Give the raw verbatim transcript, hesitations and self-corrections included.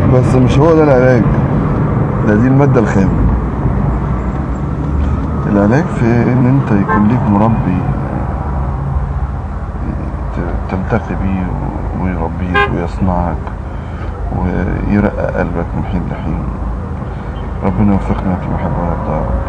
بس مش هو ده العلاج، ده دي المادة الخام. العلاج في ان انت يكون ليك مربي تلتقي بيه ويربيك ويصنعك ويرقق قلبك من حين لحين. ربنا يوفقنا في محبة